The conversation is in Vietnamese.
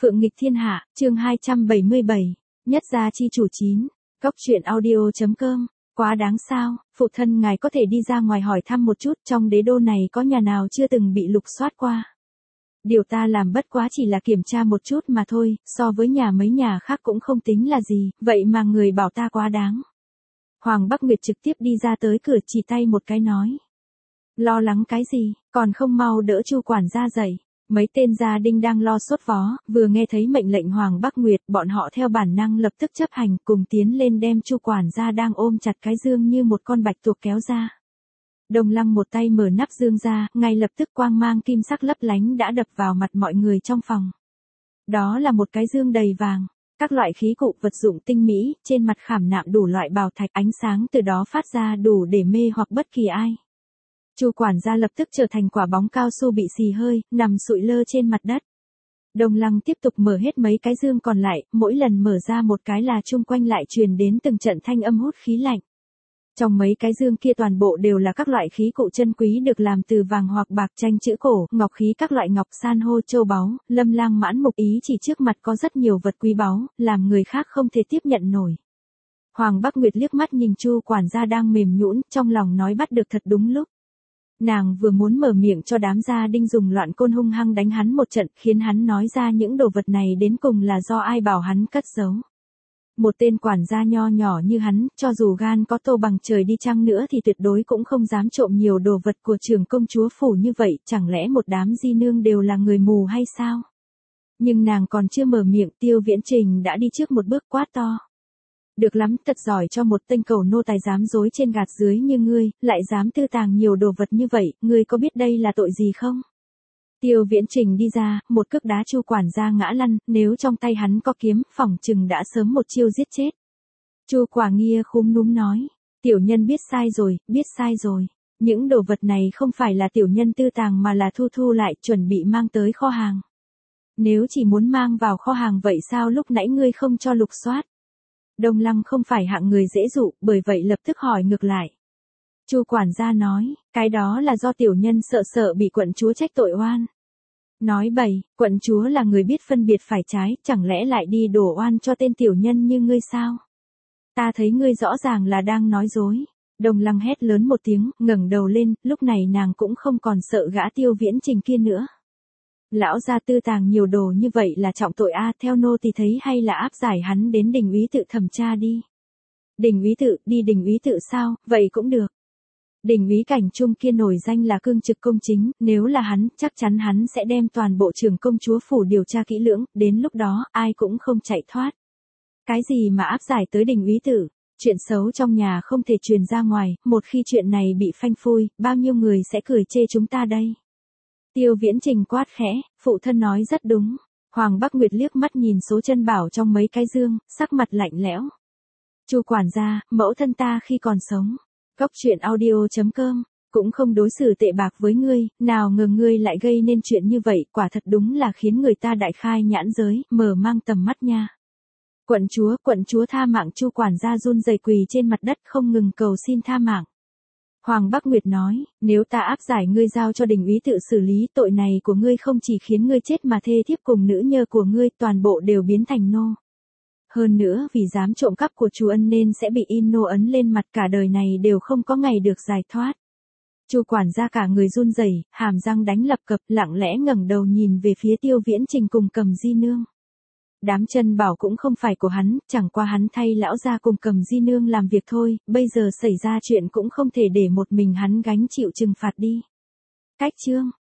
Phượng nghịch thiên hạ, chương 277, nhất gia chi chủ 9, Cốc truyện audio.com, quá đáng sao, phụ thân ngài có thể đi ra ngoài hỏi thăm một chút trong đế đô này có nhà nào chưa từng bị lục soát qua. Điều ta làm bất quá chỉ là kiểm tra một chút mà thôi, so với mấy nhà khác cũng không tính là gì, vậy mà người bảo ta quá đáng. Hoàng Bắc Nguyệt trực tiếp đi ra tới cửa chỉ tay một cái nói. Lo lắng cái gì, còn không mau đỡ Chu quản gia dậy. Mấy tên gia đinh đang lo sốt vó, vừa nghe thấy mệnh lệnh Hoàng Bắc Nguyệt, bọn họ theo bản năng lập tức chấp hành, cùng tiến lên đem Chu quản gia đang ôm chặt cái dương như một con bạch tuộc kéo ra. Đồng Lăng một tay mở nắp dương ra, ngay lập tức quang mang kim sắc lấp lánh đã đập vào mặt mọi người trong phòng. Đó là một cái dương đầy vàng, các loại khí cụ vật dụng tinh mỹ, trên mặt khảm nạm đủ loại bảo thạch, ánh sáng từ đó phát ra đủ để mê hoặc bất kỳ ai. Chu quản gia lập tức trở thành quả bóng cao su bị xì hơi, nằm sụi lơ trên mặt đất. Đồng Lăng tiếp tục mở hết mấy cái dương còn lại, mỗi lần mở ra một cái là chung quanh lại truyền đến từng trận thanh âm hút khí lạnh. Trong mấy cái dương kia toàn bộ đều là các loại khí cụ chân quý được làm từ vàng hoặc bạc, tranh chữ cổ, ngọc khí, các loại ngọc san hô, châu báu. Lâm Lang mãn mục ý chỉ trước mặt có rất nhiều vật quý báu, làm người khác không thể tiếp nhận nổi. Hoàng Bắc Nguyệt liếc mắt nhìn Chu quản gia đang mềm nhũn, trong lòng nói bắt được thật đúng lúc. Nàng vừa muốn mở miệng cho đám gia đinh dùng loạn côn hung hăng đánh hắn một trận, khiến hắn nói ra những đồ vật này đến cùng là do ai bảo hắn cất giấu. Một tên quản gia nho nhỏ như hắn, cho dù gan có to bằng trời đi chăng nữa thì tuyệt đối cũng không dám trộm nhiều đồ vật của trưởng công chúa phủ như vậy, chẳng lẽ một đám di nương đều là người mù hay sao? Nhưng nàng còn chưa mở miệng, Tiêu Viễn Trình đã đi trước một bước quát to. Được lắm, thật giỏi cho một tên cầu nô tài dám dối trên gạt dưới như ngươi, lại dám tư tàng nhiều đồ vật như vậy, ngươi có biết đây là tội gì không? Tiêu Viễn Trình đi ra, một cước đá Chu quản gia ngã lăn, nếu trong tay hắn có kiếm, phỏng chừng đã sớm một chiêu giết chết. Chu Quả Nghia khúm núm nói, tiểu nhân biết sai rồi, những đồ vật này không phải là tiểu nhân tư tàng mà là thu lại, chuẩn bị mang tới kho hàng. Nếu chỉ muốn mang vào kho hàng vậy sao lúc nãy ngươi không cho lục soát? Đồng Lăng không phải hạng người dễ dụ, bởi vậy lập tức hỏi ngược lại. Chu quản gia nói, cái đó là do tiểu nhân sợ bị quận chúa trách tội oan. Nói bậy, quận chúa là người biết phân biệt phải trái, chẳng lẽ lại đi đổ oan cho tên tiểu nhân như ngươi sao? Ta thấy ngươi rõ ràng là đang nói dối. Đồng Lăng hét lớn một tiếng, ngẩng đầu lên, lúc này nàng cũng không còn sợ gã Tiêu Viễn Trình kia nữa. Lão gia tư tàng nhiều đồ như vậy là trọng tội a, theo nô tỳ thấy hay là áp giải hắn đến đình úy tự thẩm tra đi. Đình úy tự, đi đình úy tự sao, vậy cũng được. Đình úy Cảnh Trung kia nổi danh là cương trực công chính, nếu là hắn, chắc chắn hắn sẽ đem toàn bộ trưởng công chúa phủ điều tra kỹ lưỡng, đến lúc đó, ai cũng không chạy thoát. Cái gì mà áp giải tới đình úy tự, chuyện xấu trong nhà không thể truyền ra ngoài, một khi chuyện này bị phanh phui, bao nhiêu người sẽ cười chê chúng ta đây. Tiêu Viễn Trình quát khẽ, phụ thân nói rất đúng. Hoàng Bắc Nguyệt liếc mắt nhìn số chân bảo trong mấy cái dương, sắc mặt lạnh lẽo. Chu quản gia, mẫu thân ta khi còn sống. Cốc truyện audio.com, cũng không đối xử tệ bạc với ngươi, nào ngờ ngươi lại gây nên chuyện như vậy, quả thật đúng là khiến người ta đại khai nhãn giới, mở mang tầm mắt nha. Quận chúa tha mạng. Chu quản gia run rẩy quỳ trên mặt đất không ngừng cầu xin tha mạng. Hoàng Bắc Nguyệt nói, nếu ta áp giải ngươi giao cho đình úy tự xử lý, tội này của ngươi không chỉ khiến ngươi chết mà thê thiếp cùng nữ nhơ của ngươi toàn bộ đều biến thành nô. Hơn nữa vì dám trộm cắp của Chu Ân nên sẽ bị in nô ấn lên mặt, cả đời này đều không có ngày được giải thoát. Chu quản gia cả người run rẩy, hàm răng đánh lập cập, lặng lẽ ngẩng đầu nhìn về phía Tiêu Viễn Trình cùng Cầm Di Nương. Đám chân bảo cũng không phải của hắn, chẳng qua hắn thay lão gia cùng Cầm Di Nương làm việc thôi, bây giờ xảy ra chuyện cũng không thể để một mình hắn gánh chịu trừng phạt đi. Cách chương